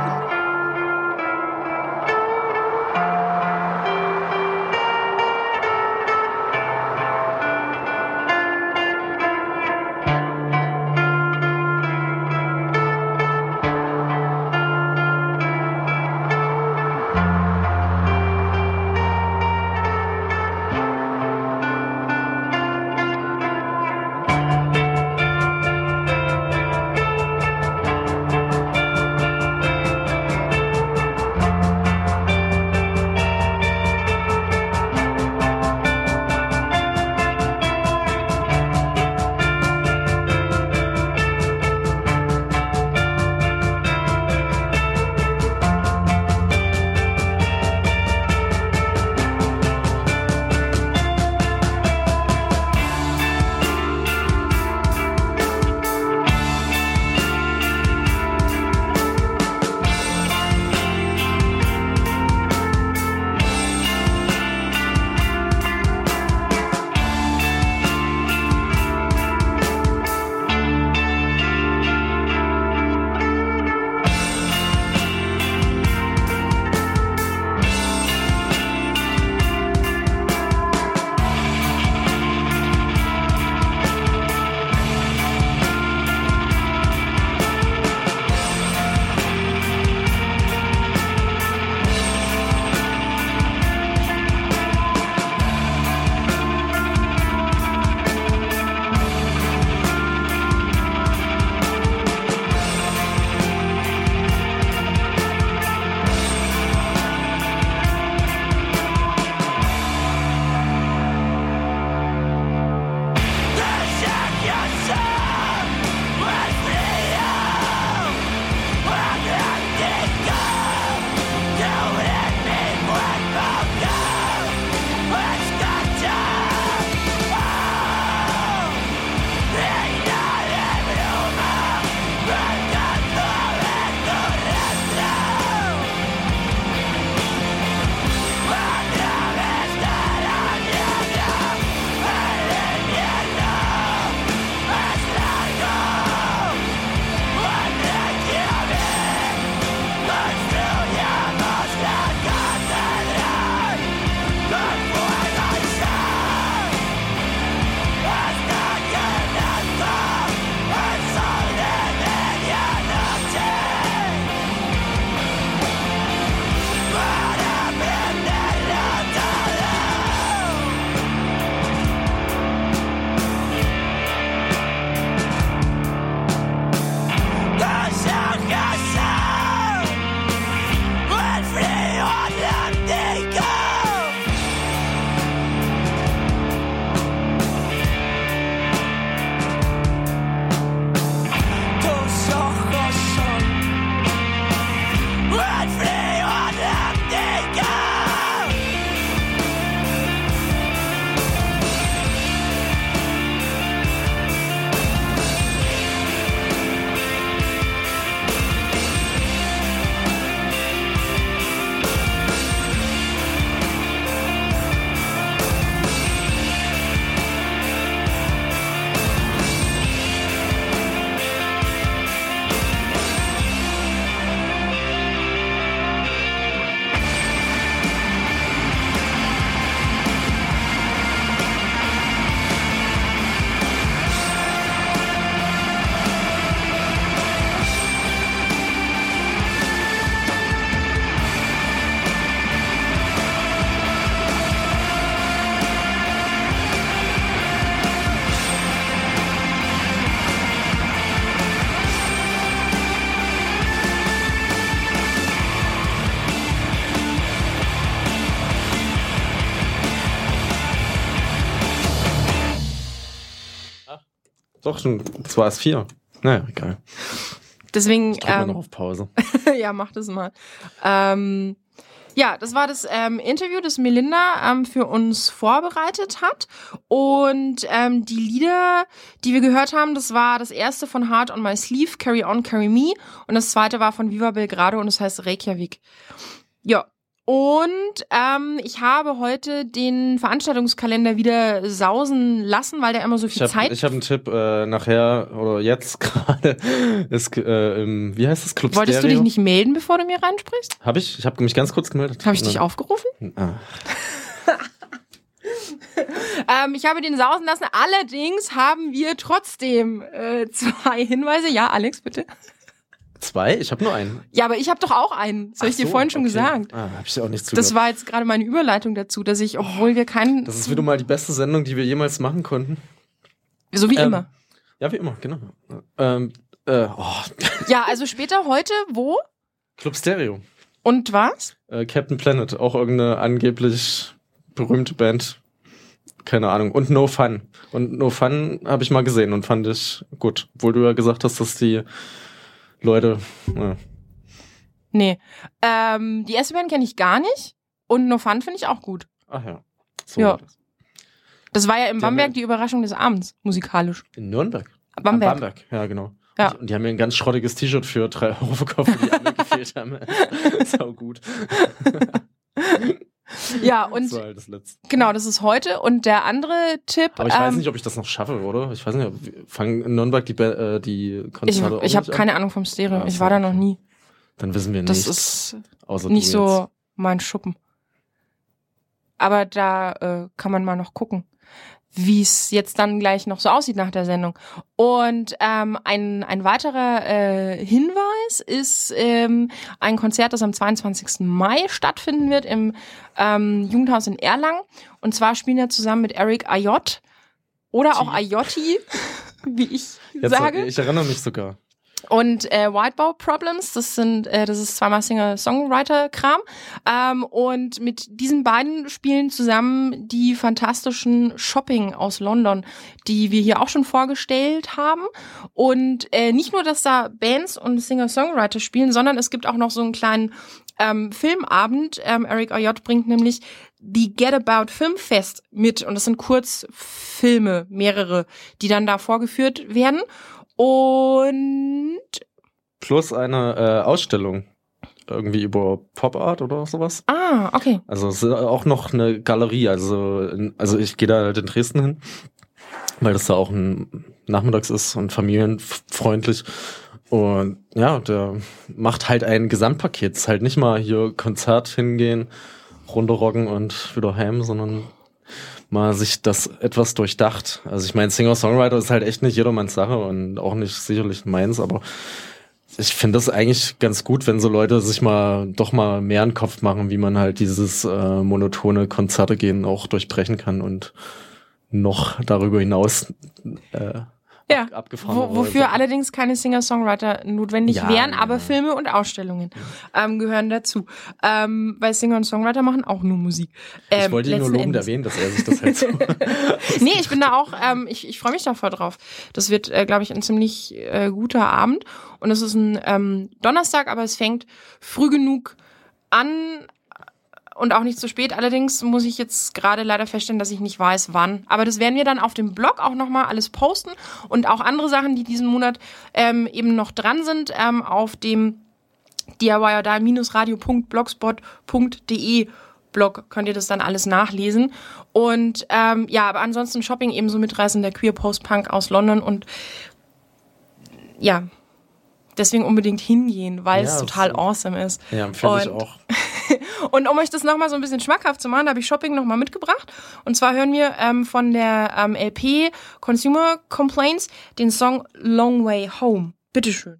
Doch, schon, das war es vier. Naja, egal. Deswegen. Ich drück mal Ähm, noch auf Pause. ja, mach das mal. Ähm, ja, das war das ähm, Interview, das Melinda ähm, für uns vorbereitet hat. Und ähm, die Lieder, die wir gehört haben, das war das erste von Heart on My Sleeve, Carry On, Carry Me. Und das zweite war von Viva Belgrado und das heißt Reykjavik. Ja. Und ähm, ich habe heute den Veranstaltungskalender wieder sausen lassen, weil der immer so viel ich hab, Zeit... Ich habe einen Tipp, äh, nachher oder jetzt gerade ist, äh, im, wie heißt das, Club Wolltest Stereo? du dich nicht melden, bevor du mir reinsprichst? Habe ich? Ich habe mich ganz kurz gemeldet. Habe ich dich aufgerufen? Ah. ähm, ich habe den sausen lassen. Allerdings haben wir trotzdem äh, zwei Hinweise. Ja, Alex, bitte. Zwei? Ich habe nur einen. Ja, aber ich habe doch auch einen. Das habe ich dir so, vorhin schon okay. gesagt. Ah, habe ich dir auch nicht zugehört. Das war jetzt gerade meine Überleitung dazu, dass ich, obwohl wir keinen... Das ist wieder mal die beste Sendung, die wir jemals machen konnten. So wie ähm, immer. Ja, wie immer, genau. Ähm, äh, oh. Ja, also später heute, wo? Club Stereo. Und was? Äh, Captain Planet, auch irgendeine angeblich berühmte Band. Keine Ahnung. Und No Fun. Und No Fun habe ich mal gesehen und fand ich gut. Obwohl du ja gesagt hast, dass die Leute... Ja. Nee. Ähm, die S-Bahn kenne ich gar nicht. Und No Fun finde ich auch gut. Ach ja. So Ja. war das. Das war ja in Die haben Bamberg ja- die Überraschung des Abends, musikalisch. In Nürnberg. Bamberg. Ah, Bamberg, ja genau. Ja. Und die haben mir ein ganz schrottiges T-Shirt für drei Euro verkauft, die alle gefehlt haben. Sau gut. Ja, Das und war halt das Letzte. genau, das ist heute. Und der andere Tipp... Aber ich weiß ähm, nicht, ob ich das noch schaffe, oder? Ich weiß nicht, ob fangen in Nürnberg die, Ba- äh, die Ich, Konzerte auch ich habe nicht an? keine Ahnung vom Stereo. Ach Ich so, war da noch okay. nie. Dann wissen wir Das nichts. ist außer nicht du so jetzt. mein Schuppen. Aber da äh, kann man mal noch gucken, wie es jetzt dann gleich noch so aussieht nach der Sendung. Und ähm, ein, ein weiterer äh, Hinweis ist ähm, ein Konzert, das am zweiundzwanzigsten Mai stattfinden wird im ähm, Jugendhaus in Erlangen. Und zwar spielen wir zusammen mit Eric Ayot oder auch Ayotti, wie ich Jetzt, sage. Ich erinnere mich sogar. Und äh, Whitebow Problems, das sind, äh, das ist zweimal Singer-Songwriter-Kram. Ähm, und mit diesen beiden spielen zusammen die fantastischen Shopping aus London, die wir hier auch schon vorgestellt haben. Und äh, nicht nur, dass da Bands und Singer-Songwriter spielen, sondern es gibt auch noch so einen kleinen ähm, Filmabend. Ähm, Eric Ayot bringt nämlich die Get About Filmfest mit. Und das sind Kurzfilme, mehrere, die dann da vorgeführt werden. Und Plus eine äh, Ausstellung. Irgendwie über Pop Art oder sowas. ah, okay. Also es ist auch noch eine Galerie. Also, in, also ich gehe da halt in Dresden hin, weil das da auch ein Nachmittags ist und familienfreundlich. Und ja, der macht halt ein Gesamtpaket. Es ist halt nicht mal hier Konzert hingehen, runterrocken und wieder heim, sondern mal sich das etwas durchdacht. Also ich meine, Singer-Songwriter ist halt echt nicht jedermanns Sache und auch nicht sicherlich meins, aber ich finde das eigentlich ganz gut, wenn so Leute sich mal doch mal mehr in den Kopf machen, wie man halt dieses äh, monotone Konzerte gehen auch durchbrechen kann und noch darüber hinaus äh, Ja, ab, abgefahren. wo, wofür allerdings keine Singer-Songwriter notwendig Ja, wären, aber ja. Filme und Ausstellungen ähm, gehören dazu. Ähm, weil Singer und Songwriter machen auch nur Musik. Ähm, Ich wollte ihn nur letzten lobend Endes. erwähnen, dass er sich das halt so... Nee, ich bin da auch, ähm, ich, ich freue mich da voll drauf. Das wird, äh, glaube ich, ein ziemlich äh, guter Abend. Und es ist ein ähm, Donnerstag, aber es fängt früh genug an, und auch nicht zu spät. Allerdings muss ich jetzt gerade leider feststellen, dass ich nicht weiß, wann. Aber das werden wir dann auf dem Blog auch nochmal alles posten und auch andere Sachen, die diesen Monat ähm, eben noch dran sind, ähm, auf dem D I Y or die radio punkt blogspot punkt de Blog könnt ihr das dann alles nachlesen. Und ähm, ja, aber ansonsten Shopping ebenso mitreißen, der Queer Post-Punk aus London und ja, deswegen unbedingt hingehen, weil ja, es total so awesome ist. Ja, finde ich auch. Und um euch das nochmal so ein bisschen schmackhaft zu machen, habe ich Shopping nochmal mitgebracht. Und zwar hören wir ähm, von der ähm, L P Consumer Complaints den Song Long Way Home. Bitteschön.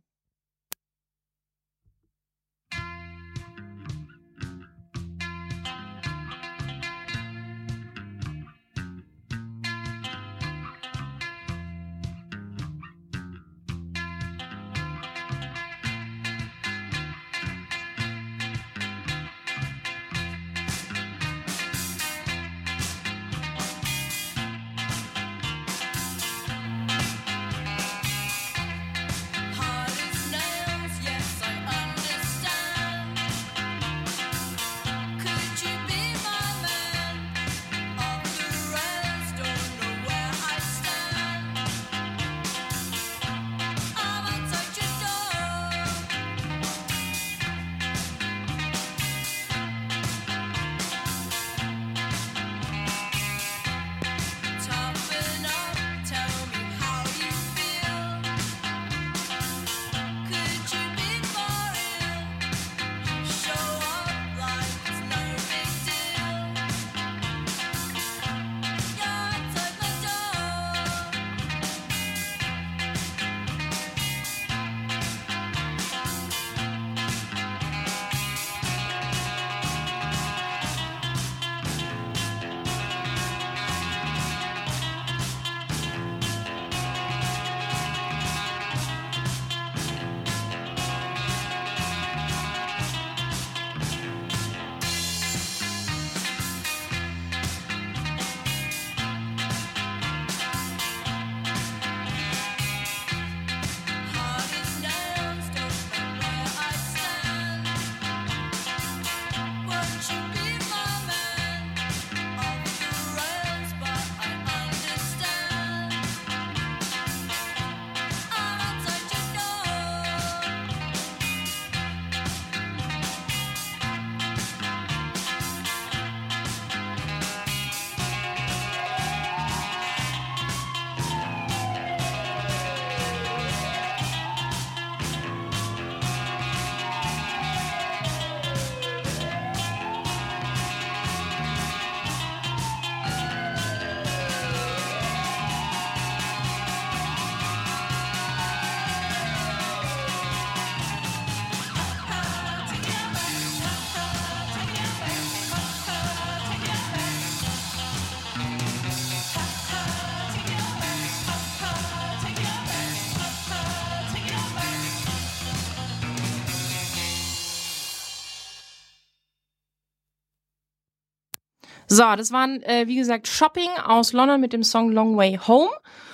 So, das waren, äh, wie gesagt, Shopping aus London mit dem Song Long Way Home.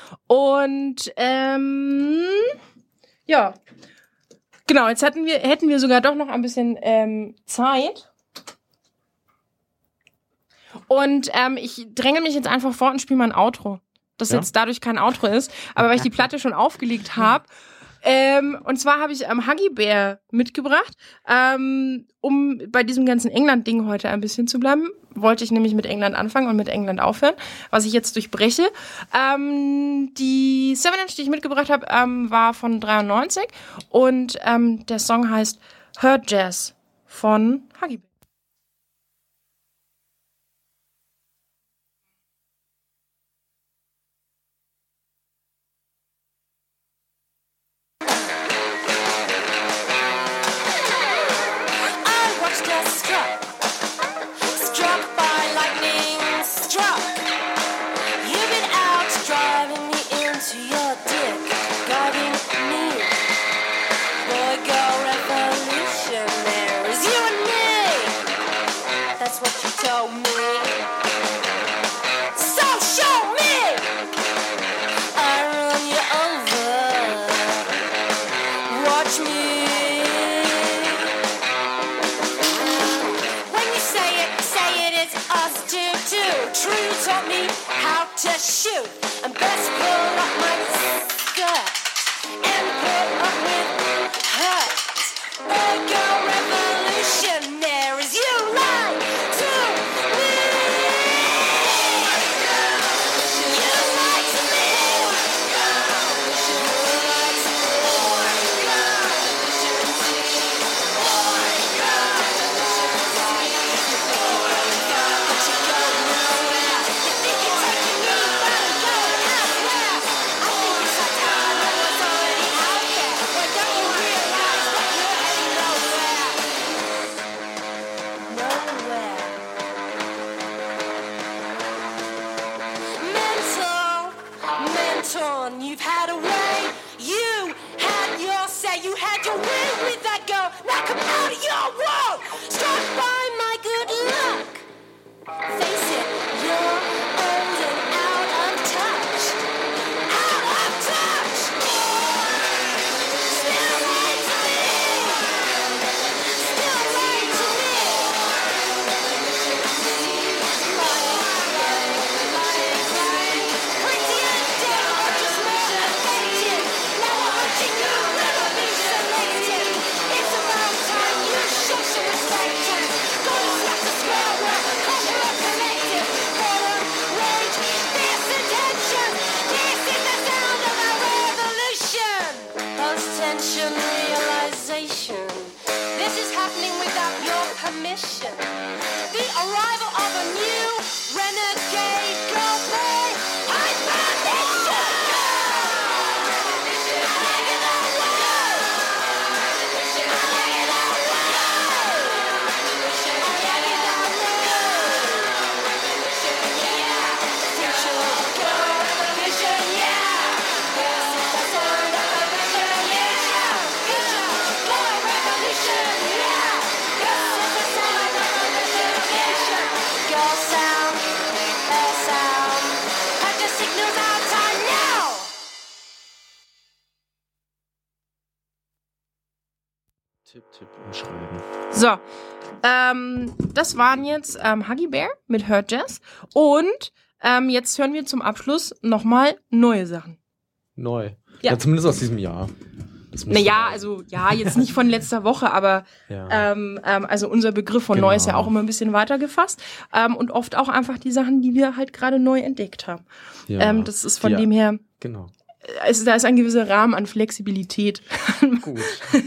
Und, ähm, ja, genau, jetzt hätten wir, hätten wir sogar doch noch ein bisschen ähm, Zeit. Und ähm, ich dränge mich jetzt einfach vor und spiele mal ein Outro. Das ja. jetzt dadurch kein Outro ist, aber weil ich die Platte schon aufgelegt habe. Ähm, und zwar habe ich ähm, Huggy Bear mitgebracht, ähm, um bei diesem ganzen England-Ding heute ein bisschen zu bleiben. Wollte ich nämlich mit England anfangen und mit England aufhören, was ich jetzt durchbreche. Ähm, die seven Inch, die ich mitgebracht habe, ähm, war von dreiundneunzig und ähm, der Song heißt Her Jazz von Huggy Bear. When you say it true taught me how to shoot and best pull up my skirt and put up with hurt. Ergo revolutionaries, you lie to me. You lie to me. You've had a way, you had your say, you had your way with that girl. Now come out of your world, struck by my good luck. Face it, you're old and out of touch. Out of touch. Still right to me. Still right to me. Lying, lying, lying, lying. Crazy and dead, or just motivated. Now I'm watching you revolutionated. It's about time you show some respect. Go to slap the square world, culture of collective. Boredom, rage, fierce attention. This is the sound of our revolution. Post-tension realization. This is happening without your permission. The arrival of a new renegade girl play. Hyperdiction! Tipp, Tipp und Schreiben. So, ähm, das waren jetzt ähm, Huggy Bear mit Hurt Jazz. Und ähm, jetzt hören wir zum Abschluss nochmal neue Sachen. Neu. Ja. Ja, zumindest aus diesem Jahr. Das müsste Naja, sein. also ja, jetzt nicht von letzter Woche, aber Ja. ähm, ähm, also unser Begriff von Genau. neu ist ja auch immer ein bisschen weiter gefasst. Ähm, und oft auch einfach die Sachen, die wir halt gerade neu entdeckt haben. Ja. Ähm, das ist von Ja. dem her, Genau. es, da ist ein gewisser Rahmen an Flexibilität. Gut.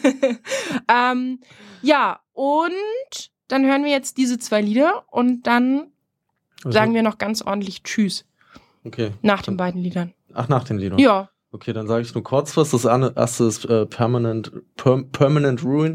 ähm, ja, und dann hören wir jetzt diese zwei Lieder und dann Also, sagen wir noch ganz ordentlich Tschüss Okay. nach den beiden Liedern. Ach, nach den Liedern. Ja. Okay, dann sage ich nur kurz was. Das erste ist äh, Permanent, per, Permanent Ruin.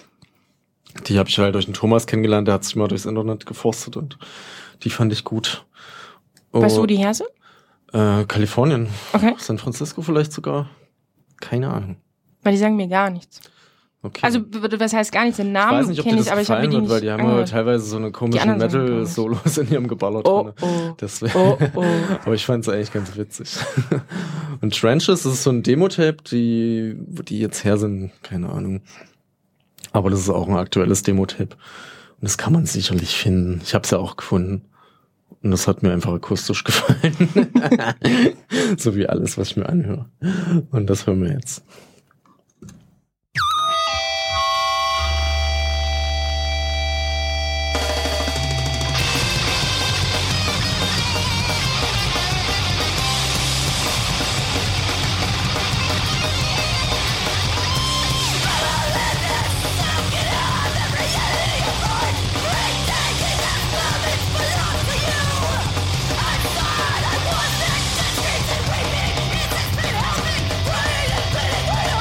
Die habe ich halt durch den Thomas kennengelernt. Der hat sich mal durchs Internet geforstet und die fand ich gut. Weißt du, wo Und, die her sind? Äh, Kalifornien. Okay. San Francisco vielleicht sogar. Keine Ahnung. Weil die sagen mir gar nichts. Okay. Also, w- was heißt gar nichts? Den ich Namen weiß nicht, ob kenne dir ich, das aber ich habe mir gefallen die wird, nicht weil die haben ja angehört. teilweise so eine komische anderen Sachen gar nicht. Metal-Solos in ihrem Geballert Oh, drin. oh. Deswegen. Oh, oh. Aber ich fand es eigentlich ganz witzig. Und Trenches, das ist so ein Demo-Tape, die, wo die jetzt her sind, keine Ahnung. Aber das ist auch ein aktuelles Demo-Tape. Und das kann man sicherlich finden. Ich habe es ja auch gefunden. Und das hat mir einfach akustisch gefallen. So wie alles, was ich mir anhöre. Und das hören wir jetzt. It's been helping, running and bleeding away.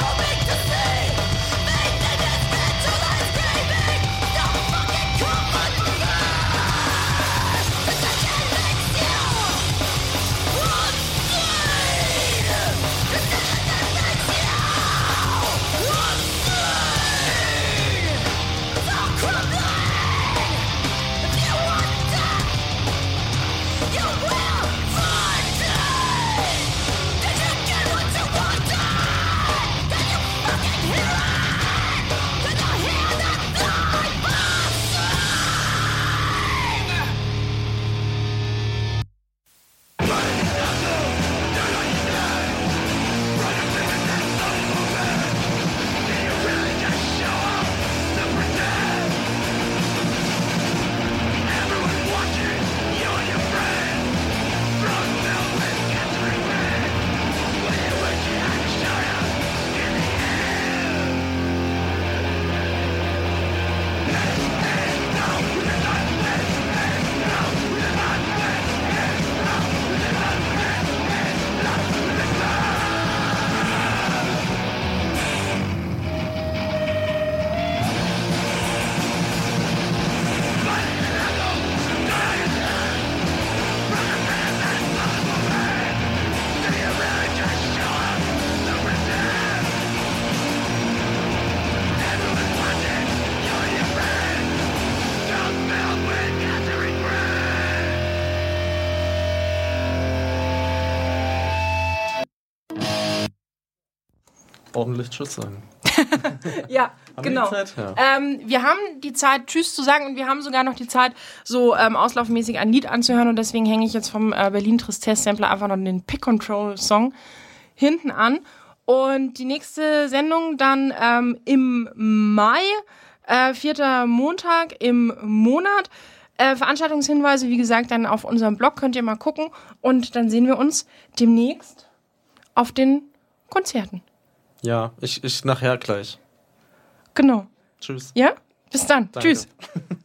ordentlich Tschüss sagen. Ja, Haben genau. wir die Zeit? Ja. Ähm, wir haben die Zeit, Tschüss zu sagen, und wir haben sogar noch die Zeit, so ähm, auslaufmäßig ein Lied anzuhören, und deswegen hänge ich jetzt vom äh, Berlin Tristesse Sampler einfach noch den Pick Control Song hinten an. Und die nächste Sendung dann ähm, im Mai, äh, vierter Montag im Monat. Äh, Veranstaltungshinweise, wie gesagt, dann auf unserem Blog könnt ihr mal gucken, und dann sehen wir uns demnächst auf den Konzerten. Ja, ich, ich nachher gleich. Genau. Tschüss. Ja? Bis dann. Danke. Tschüss.